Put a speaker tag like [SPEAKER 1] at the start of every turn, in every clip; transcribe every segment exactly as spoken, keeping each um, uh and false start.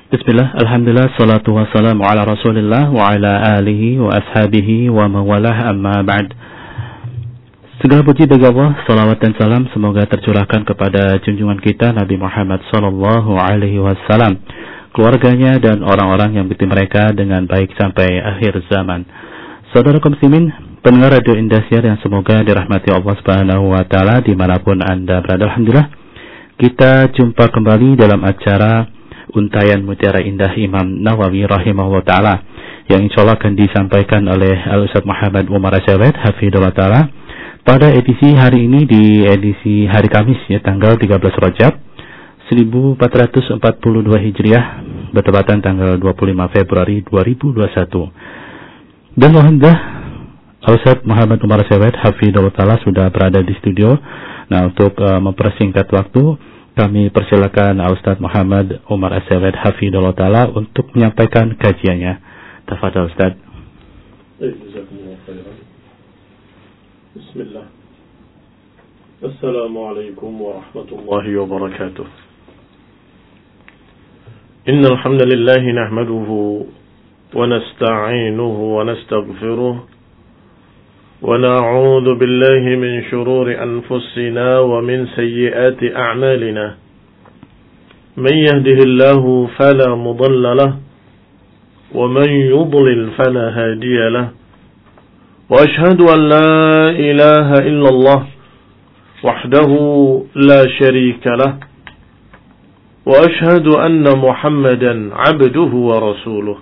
[SPEAKER 1] Bismillah, alhamdulillah, salatu wassalamu ala rasulillah wa ala alihi wa ashabihi wa mawalah amma ba'd. Segala puji bagi Allah, salawat dan salam semoga tercurahkan kepada junjungan kita Nabi Muhammad sallallahu alaihi wasallam, keluarganya dan orang-orang yang mengikuti mereka dengan baik sampai akhir zaman. Saudara kaum muslimin, pendengar Radio Indosiar yang semoga dirahmati Allah Subhanahu wa taala dimanapun Anda berada, alhamdulillah kita jumpa kembali dalam acara Untayan Mutiara Indah Imam Nawawi rahimahullah ta'ala yang insyaallah akan disampaikan oleh Al-Ustaz Muhammad Umar Asyawed hafidhullah ta'ala pada edisi hari ini, di edisi hari Kamis ya, tanggal tiga belas Rajab seribu empat ratus empat puluh dua Hijriah, bertepatan tanggal dua puluh lima Februari dua ribu dua puluh satu. Dan alhamdulillah Al-Ustaz Muhammad Umar Asyawed hafidhullah ta'ala sudah berada di studio. Nah, untuk uh, mempersingkat waktu, kami persilakan Ustaz Muhammad Umar Asyawed hafidhullah ta'ala untuk menyampaikan kajiannya. Tafadhal Ustaz.
[SPEAKER 2] Bismillah. Assalamualaikum warahmatullahi wabarakatuh. Innal hamdalillah nahmaduhu wa nasta'inuhu wa nastaghfiruh ونعوذ بالله من شرور أنفسنا ومن سيئات أعمالنا من يهده الله فلا مضل له ومن يضلل فلا هادي له وأشهد أن لا إله إلا الله وحده لا شريك له وأشهد أن محمدا عبده ورسوله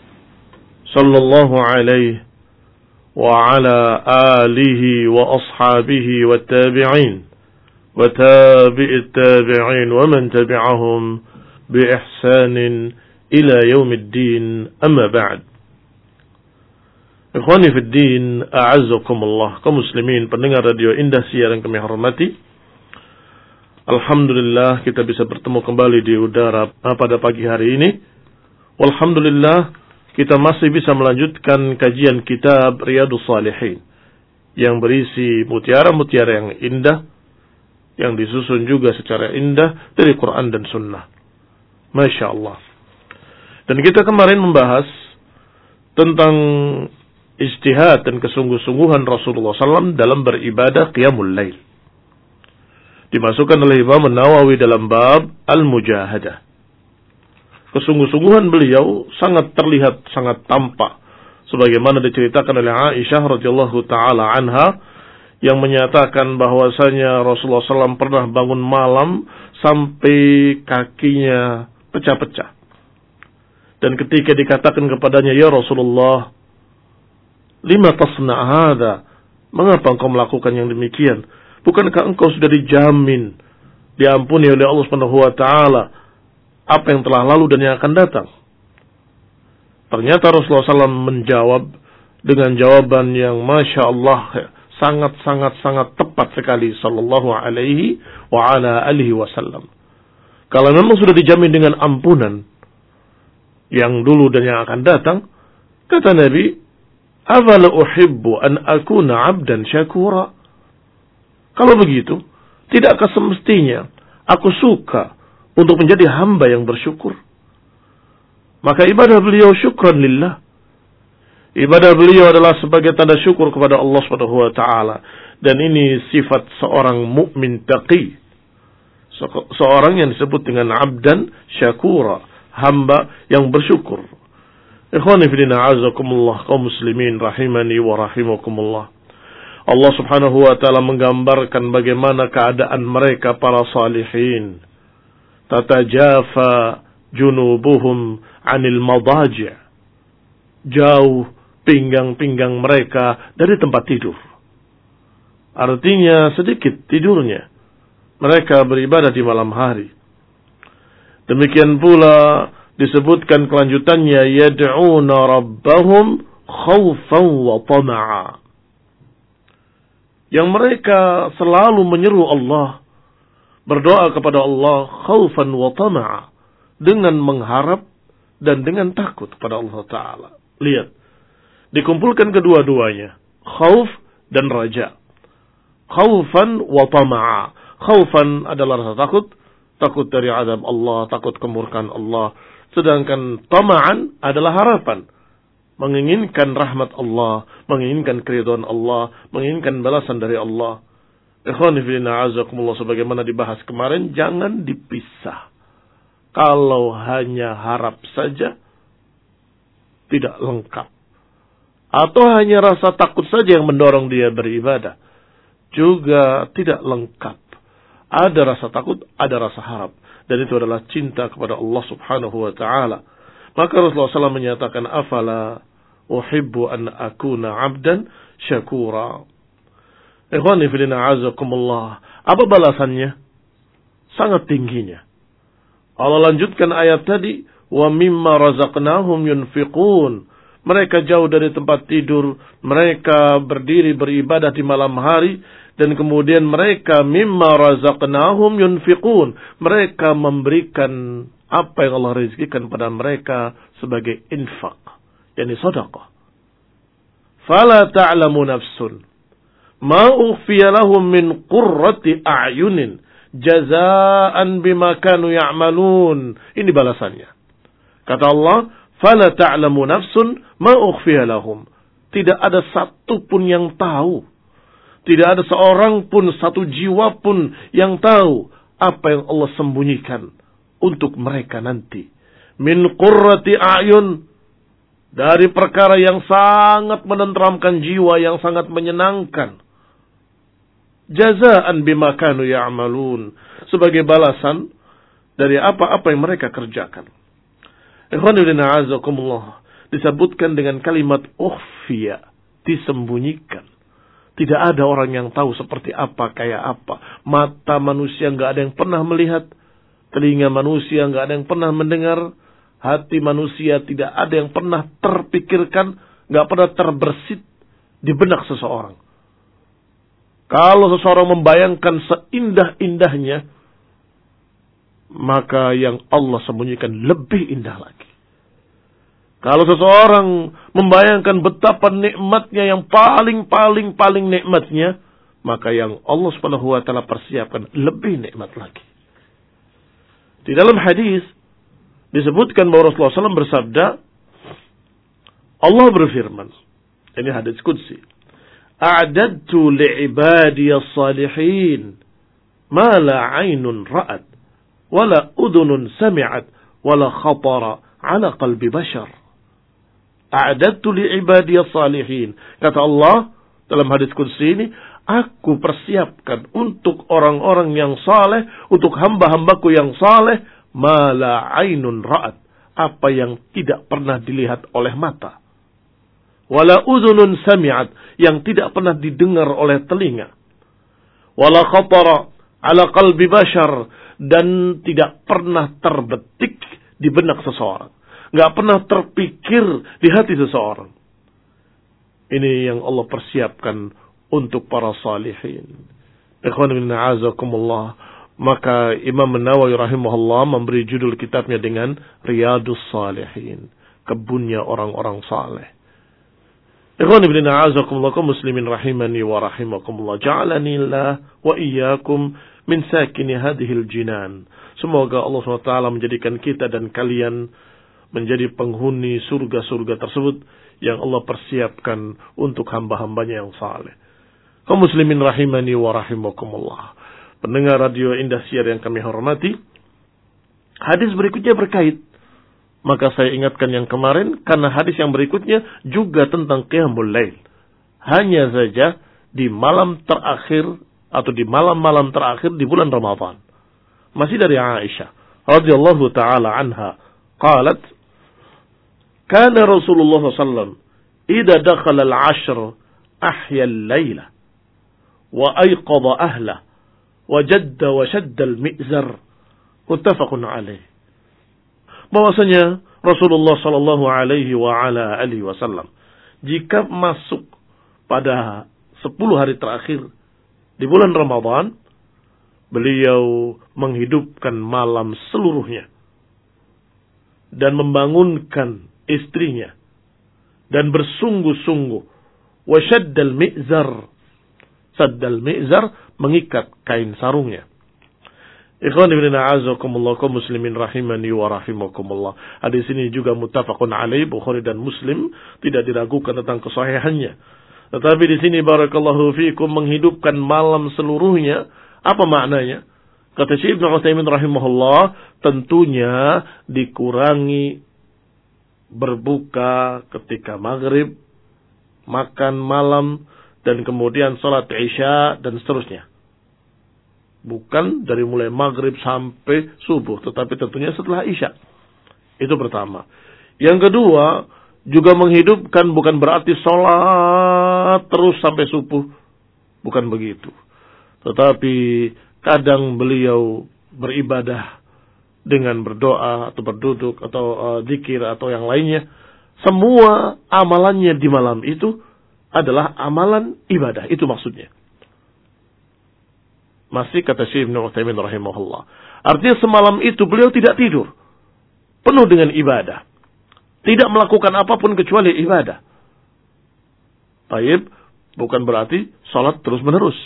[SPEAKER 2] صلى الله عليه وعلى آله وأصحابه والتابعين وتابع التابعين ومن تبعهم بإحسان إلى يوم الدين أما بعد. Ikhwani fi din, a'azzakumullah, kaum muslimin pendengar Radio Indosiar yang kami hormati. Alhamdulillah kita bisa bertemu kembali di udara pada pagi hari ini. Walhamdulillah kita masih bisa melanjutkan kajian kitab Riyadhus Shalihin yang berisi mutiara-mutiara yang indah, yang disusun juga secara indah dari Quran dan Sunnah. Masya Allah. Dan kita kemarin membahas tentang ijtihad dan kesungguh-sungguhan Rasulullah sallallahu alaihi wasallam dalam beribadah Qiyamul Lail. Dimasukkan oleh Imam Nawawi dalam bab Al-Mujahadah. Kesungguh-sungguhan beliau sangat terlihat, sangat tampak, sebagaimana diceritakan oleh Aisyah radhiyallahu taala anha yang menyatakan bahwasanya Rasulullah sallallahu alaihi wasallam pernah bangun malam sampai kakinya pecah-pecah. Dan ketika dikatakan kepadanya, "Ya Rasulullah, lima tasna' hadza? Mengapa engkau melakukan yang demikian? Bukankah engkau sudah dijamin diampuni oleh Allah Subhanahu wa taala apa yang telah lalu dan yang akan datang?" Ternyata Rasulullah sallallahu alaihi wasallam menjawab dengan jawaban yang Masya Allah sangat-sangat-sangat tepat sekali sallallahu alaihi wa ala alihi wasallam. Kalau memang sudah dijamin dengan ampunan yang dulu dan yang akan datang, kata Nabi, "Afala uhibbu an akuna 'abdan syakura?" Kalau begitu, tidakkah semestinya aku suka untuk menjadi hamba yang bersyukur? Maka ibadah beliau syukran lillah. Ibadah beliau adalah sebagai tanda syukur kepada Allah Subhanahu wa taala, dan ini sifat seorang mukmin taqi. Seorang yang disebut dengan abdan syakura, hamba yang bersyukur. Ikhwani fillah, a'azzakumullah, kaum muslimin rahimani wa rahimakumullah. Allah Subhanahu wa taala menggambarkan bagaimana keadaan mereka para salihin. Tatajafa junubuhum 'anil madaji'. Jauh pinggang-pinggang mereka dari tempat tidur. Artinya sedikit tidurnya. Mereka beribadah di malam hari. Demikian pula disebutkan kelanjutannya, yad'una rabbahum khaufan wa tama'a. Yang mereka selalu menyeru Allah, berdoa kepada Allah khaufan wa tama'a, dengan mengharap dan dengan takut kepada Allah Ta'ala. Lihat, dikumpulkan kedua-duanya, khauf dan raja. Khaufan wa tama'a. Khaufan adalah rasa takut, takut dari azab Allah, takut kemurkaan Allah. Sedangkan tama'an adalah harapan. Menginginkan rahmat Allah, menginginkan keridhaan Allah, menginginkan balasan dari Allah. Ikhwani fillah azakumullah, sebagaimana dibahas kemarin, jangan dipisah. Kalau hanya harap saja, tidak lengkap. Atau hanya rasa takut saja yang mendorong dia beribadah, juga tidak lengkap. Ada rasa takut, ada rasa harap. Dan itu adalah cinta kepada Allah subhanahu wa ta'ala. Maka Rasulullah shallallahu alaihi wasallam menyatakan, afala uhibbu an akuna abdan syakura. Ikhwani fillah azakumullah. Apa balasannya? Sangat tingginya. Allah lanjutkan ayat tadi, wa mimma razaqnahum yunfiqun. Mereka jauh dari tempat tidur, mereka berdiri beribadah di malam hari, dan kemudian mereka mimma razaqnahum yunfiqun. Mereka memberikan apa yang Allah rezekikan pada mereka sebagai infak, yakni sedekah. Fala ta'lamu nafsun ma ukhfiya lahum min qurrati a'yunin jazaan bima kanu ya'malun. Ini balasannya. Kata Allah, fala ta'lamu nafsun ma ukhfiya lahum. Tidak ada satu pun yang tahu. Tidak ada seorang pun, satu jiwa pun yang tahu apa yang Allah sembunyikan untuk mereka nanti. Min qurrati a'yun. Dari perkara yang sangat menenteramkan jiwa, yang sangat menyenangkan. Jazaan bima kanu ya'malun. Sebagai balasan dari apa-apa yang mereka kerjakan. Ikhwanulina azakumullah. Disebutkan dengan kalimat ukhfiya. Disembunyikan. Tidak ada orang yang tahu seperti apa, kayak apa. Mata manusia nggak ada yang pernah melihat. Telinga manusia nggak ada yang pernah mendengar. Hati manusia tidak ada yang pernah terpikirkan. Nggak pernah terbersit di benak seseorang. Kalau seseorang membayangkan seindah-indahnya, maka yang Allah sembunyikan lebih indah lagi. Kalau seseorang membayangkan betapa nikmatnya yang paling-paling-paling nikmatnya, maka yang Allah subhanahu wa ta'ala persiapkan lebih nikmat lagi. Di dalam hadis disebutkan bahwa Rasulullah shallallahu alaihi wasallam bersabda, Allah berfirman, ini hadis qudsi, a'dadtu li'ibadiyas salihin ma la 'ainun ra'at wa la udhunun sami'at wa la khatara 'ala qalbi bashar. A'dadtu li'ibadiyas salihin. Kata Allah dalam hadis qudsi ini, aku persiapkan untuk orang-orang yang saleh, untuk hamba-hambaku yang saleh, ma la 'ainun ra'at, apa yang tidak pernah dilihat oleh mata. Wala udhunun sami'at, yang tidak pernah didengar oleh telinga. Wala khatara 'ala qalbi bashar, dan tidak pernah terbetik di benak seseorang. Enggak pernah terpikir di hati seseorang. Ini yang Allah persiapkan untuk para salihin. Ikhwan bin a'azakumullah. Maka Imam Nawawi rahimahullah memberi judul kitabnya dengan Riyadus Salihin, kebunnya orang-orang saleh. Ikhwan bin a'azakumullah, kaum muslimin rahimani wa rahimakumullah. Ja'alani Allah wa iyyakum min sakini hadhil jinan. Semoga Allah subhanahu wa taala menjadikan kita dan kalian menjadi penghuni surga-surga tersebut yang Allah persiapkan untuk hamba-hambanya yang saleh. Kaum muslimin rahimani wa rahimakumullah. Pendengar radio Indosiar yang kami hormati, hadis berikutnya berkait. Maka saya ingatkan yang kemarin, karena hadis yang berikutnya juga tentang qiyamul lail. Hanya saja di malam terakhir atau di malam-malam terakhir di bulan Ramadan. Masih dari Aisyah radhiyallahu taala anha, qalat, kana Rasulullah sallallahu alaihi wasallam idza dakhala al-'ashr ahya al-laila wa ayqadha ahla wa jadda wa shadda al-mi'zar. Muttafaqun alaih. Bahwasanya Rasulullah sallallahu alaihi wa ala alihi wasallam jika masuk pada sepuluh hari terakhir di bulan Ramadan, beliau menghidupkan malam seluruhnya dan membangunkan istrinya dan bersungguh-sungguh wa shaddal mi'zar. Saddal mi'zar, mengikat kain sarungnya. Ikhwan ibn a'azakumullah kaum muslimin rahimani wa rahimakumullah. Hadis ini juga muttafaqun alaih, Bukhari dan Muslim, tidak diragukan tentang kesahihannya. Tetapi di sini barakallahu fiikum menghidupkan malam seluruhnya, apa maknanya? Kata Syekh Ibnu Utsaimin rahimahullah, tentunya dikurangi berbuka ketika maghrib, makan malam, dan kemudian salat isya dan seterusnya. Bukan dari mulai maghrib sampai subuh, tetapi tentunya setelah isya. Itu pertama. Yang kedua, juga menghidupkan bukan berarti sholat terus sampai subuh. Bukan begitu. Tetapi kadang beliau beribadah dengan berdoa atau berduduk atau uh, zikir atau yang lainnya. Semua amalannya di malam itu adalah amalan ibadah. Itu maksudnya. Masih kata Syekh Ibnu Utsaimin rahimahullah. Artinya semalam itu beliau tidak tidur. Penuh dengan ibadah. Tidak melakukan apapun kecuali ibadah. Taib, bukan berarti salat terus menerus.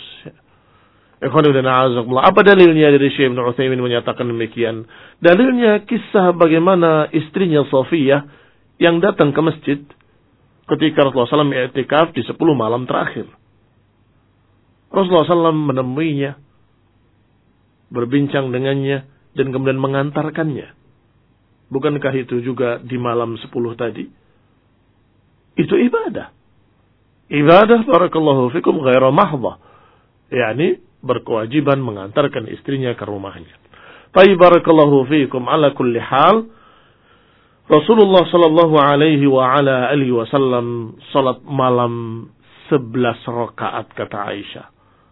[SPEAKER 2] Apa dalilnya dari Syekh Ibnu Utsaimin menyatakan demikian? Dalilnya kisah bagaimana istrinya Safiyah yang datang ke masjid ketika Rasulullah shallallahu alaihi wasallam i'tikaf di sepuluh malam terakhir. Rasulullah shallallahu alaihi wasallam menemuinya, berbincang dengannya, dan kemudian mengantarkannya. Bukankah itu juga di malam sepuluh tadi? Itu ibadah. Ibadah barakallahu fikum ghaira mahdhah. yakni berkewajiban mengantarkan istrinya ke rumahnya. Tapi barakallahu fikum ala kulli hal, Rasulullah sallallahu alaihi wa ala alihi wasallam salat malam sebelas rakaat kata Aisyah.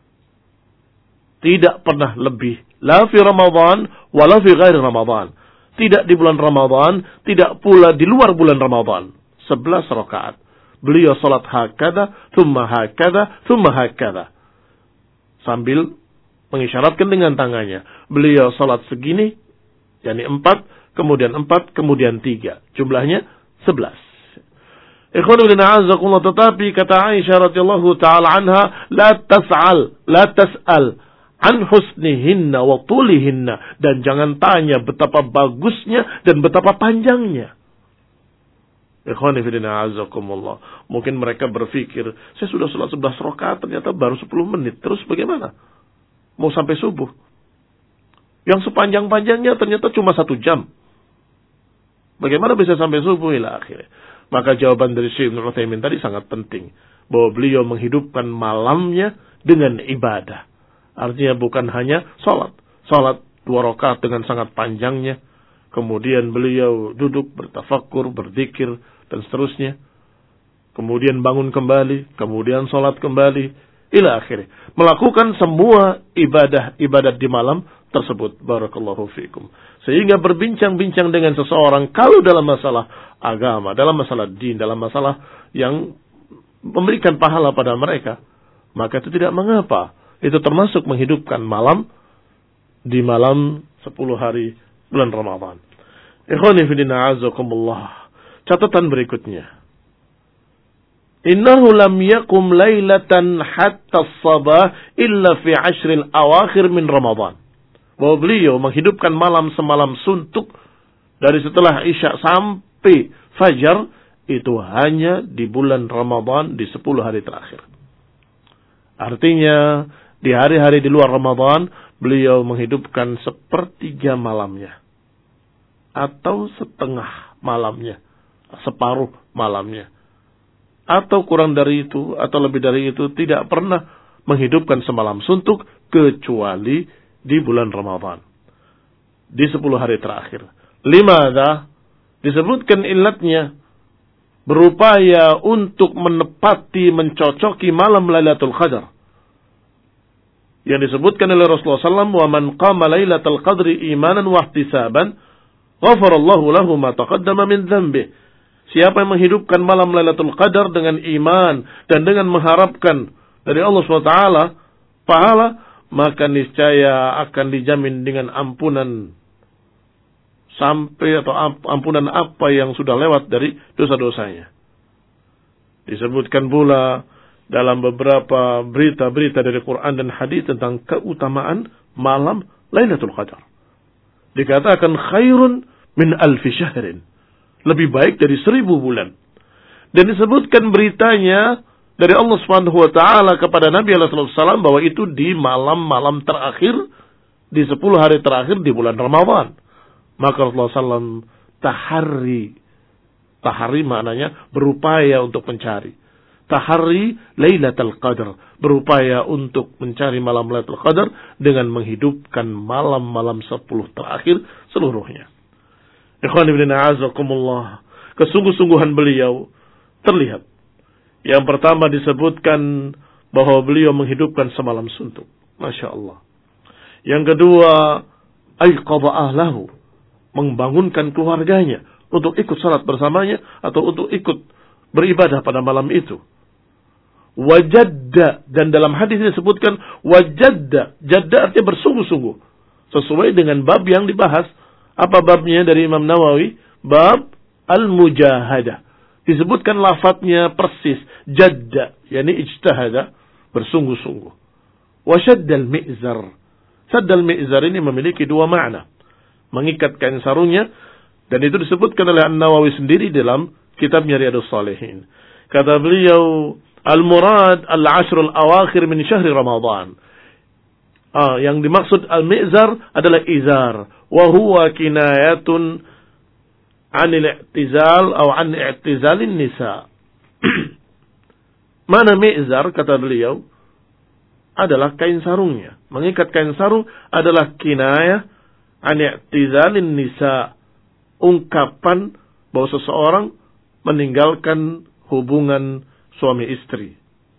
[SPEAKER 2] Tidak pernah lebih. La fi Ramadan, wala fi ghairi Ramadan. Tidak di bulan Ramadan, tidak pula di luar bulan Ramadan. sebelas rakaat. Beliau salat hakada, thumma hakada, thumma hakada. Sambil mengisyaratkan dengan tangannya. Beliau salat segini, yakni empat, kemudian empat, kemudian tiga. Jumlahnya sebelas. Ikhwan ibn a'azakumullah, tetapi kata Aisyah radhiyallahu ta'ala anha, la tas'al, la tas'al an husnihinna wa tulihinna, dan jangan tanya betapa bagusnya dan betapa panjangnya. Ikhwan ibn a'azakumullah, mungkin mereka berpikir, saya sudah salat sebelas rakaat ternyata baru sepuluh menit, terus bagaimana? Mau sampai subuh. Yang sepanjang-panjangnya ternyata cuma satu jam. Bagaimana bisa sampai subuh ila akhirnya? Maka jawaban dari Syekh Ibnu Utsaimin tadi sangat penting, bahwa beliau menghidupkan malamnya dengan ibadah. Artinya bukan hanya salat. Salat dua rakaat dengan sangat panjangnya. Kemudian beliau duduk bertafakkur, berzikir, dan seterusnya. Kemudian bangun kembali. Kemudian salat kembali. Ila akhirnya. Melakukan semua ibadah-ibadah di malam tersebut. Barakallahu fiikum. Sehingga berbincang-bincang dengan seseorang, kalau dalam masalah agama, dalam masalah din, dalam masalah yang memberikan pahala pada mereka, maka itu tidak mengapa. Itu termasuk menghidupkan malam di malam sepuluh hari bulan Ramadan. Ikhwani fillah azakumullah. Catatan berikutnya. Innahu lam yakum lailatan hatta as-sabah illa fi ashril awakhir min Ramadan. Bahwa beliau menghidupkan malam semalam suntuk dari setelah Isya sampai Fajar itu hanya di bulan Ramadan di sepuluh hari terakhir. Artinya di hari-hari di luar Ramadan beliau menghidupkan sepertiga malamnya atau setengah malamnya, separuh malamnya, atau kurang dari itu atau lebih dari itu, tidak pernah menghidupkan semalam suntuk kecuali di bulan Ramadan di sepuluh hari terakhir. Limadha? Disebutkan illatnya, berupaya untuk menepati, mencocoki malam Lailatul Qadar. Yang disebutkan oleh Rasulullah sallallahu alaihi wasallam, "Wa man qama Lailatul Qadri imanan wa ihtisaban, ghafarallahu lahu ma taqaddama min dzambi." Siapa yang menghidupkan malam Lailatul Qadar dengan iman dan dengan mengharapkan dari Allah subhanahu wa taala pahala, maka niscaya akan dijamin dengan ampunan sampai atau ampunan apa yang sudah lewat dari dosa-dosanya. Disebutkan pula dalam beberapa berita-berita dari Quran dan hadis tentang keutamaan malam Lailatul Qadar. Dikatakan khairun min alfi syahrin. Lebih baik dari seribu bulan. Dan disebutkan beritanya dari Allah Subhanahu wa taala kepada Nabi alaihi wasallam bahwa itu di malam-malam terakhir, di sepuluh hari terakhir di bulan Ramadan. Maka Rasulullah shallallahu alaihi wasallam tahari. Tahari maknanya berupaya untuk mencari. Tahari Lailatul Qadar, berupaya untuk mencari malam Lailatul Qadar dengan menghidupkan malam-malam sepuluh terakhir seluruhnya. Ikhwan ibn a'azakumullah, kesungguh-sungguhan beliau terlihat. Yang pertama disebutkan bahwa beliau menghidupkan semalam suntuk. Masya Allah. Yang kedua, aiqadha ahlahu, membangunkan keluarganya untuk ikut salat bersamanya atau untuk ikut beribadah pada malam itu. Wajadda, dan dalam hadis disebutkan wajadda. Jadda artinya bersungguh-sungguh. Sesuai dengan bab yang dibahas. Apa babnya dari Imam Nawawi? Bab al-mujahadah. Disebutkan lafadznya persis. Jadda, yakni ijtahada, bersungguh-sungguh. Wasyaddal mi'zar. Saddal mi'zar ini memiliki dua makna. Mengikat kain sarungnya, dan itu disebutkan oleh An-Nawawi sendiri dalam kitabnya Riyadhus Shalihin. Kata beliau, al-murad al-ashrul awakhir min syahri Ramadan. Ah, yang dimaksud al-mi'zar adalah izar. Wahuwa kinayatun anil i'tizal atau an i'tizalin nisa. Mana mi'zar, kata beliau, adalah kain sarungnya. Mengikat kain sarung adalah kinayah an i'tizalin nisa. Ungkapan bahwa seseorang meninggalkan hubungan suami istri.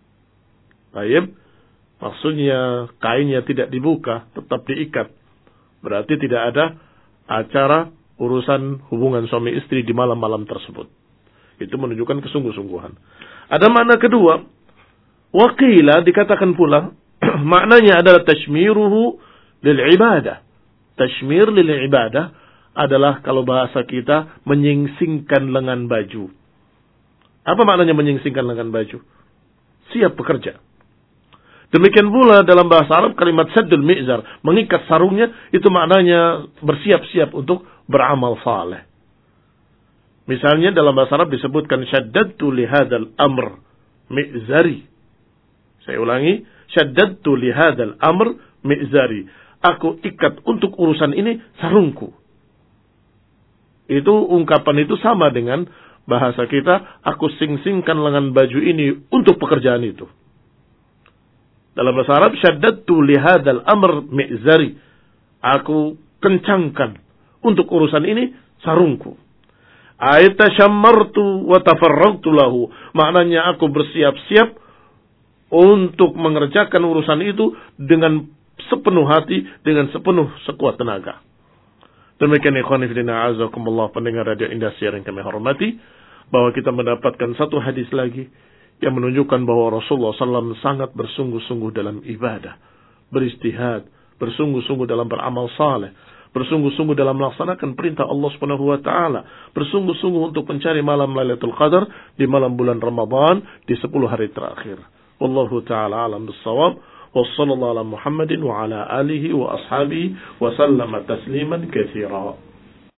[SPEAKER 2] Baik, maksudnya kainnya tidak dibuka, tetap diikat. Berarti tidak ada acara urusan hubungan suami istri di malam-malam tersebut. Itu menunjukkan kesungguh-sungguhan. Ada makna kedua. Waqila, dikatakan pula, maknanya adalah tashmiruhu lil ibadah. Tashmir lil ibadah adalah kalau bahasa kita menyingsingkan lengan baju. Apa maknanya menyingsingkan lengan baju? Siap bekerja. Demikian pula dalam bahasa Arab kalimat saddul mi'zar, mengikat sarungnya, itu maknanya bersiap-siap untuk beramal saleh. Misalnya dalam bahasa Arab disebutkan syaddadtu li hadzal amr mi'zari. Saya ulangi, syaddadtu li hadzal amr mi'zari. Aku ikat untuk urusan ini sarungku. Itu ungkapan itu sama dengan bahasa kita, aku sing-singkan lengan baju ini untuk pekerjaan itu. Dalam bahasa Arab, syaddadtu li hadzal amr mi'zari. Aku kencangkan untuk urusan ini sarungku. Aitashammartu wa tafarragtu lahu. Maknanya aku bersiap-siap untuk mengerjakan urusan itu dengan sepenuh hati, dengan sepenuh sekuat tenaga. Demikian ikhwan fillah azakumullah, pendengar radio Indosiar yang kami hormati, bahwa kita mendapatkan satu hadis lagi yang menunjukkan bahwa Rasulullah shallallahu alaihi wasallam sangat bersungguh-sungguh dalam ibadah, beristihad, bersungguh-sungguh dalam beramal saleh, bersungguh-sungguh dalam melaksanakan perintah Allah Subhanahu wa taala, bersungguh-sungguh untuk mencari malam Lailatul Qadar di malam bulan Ramadan di sepuluh hari terakhir. Wallahu taala alam bis-shawab. Wassallallahu ala Muhammadin wa ala alihi wa ashabihi wa sallama tasliman katsira.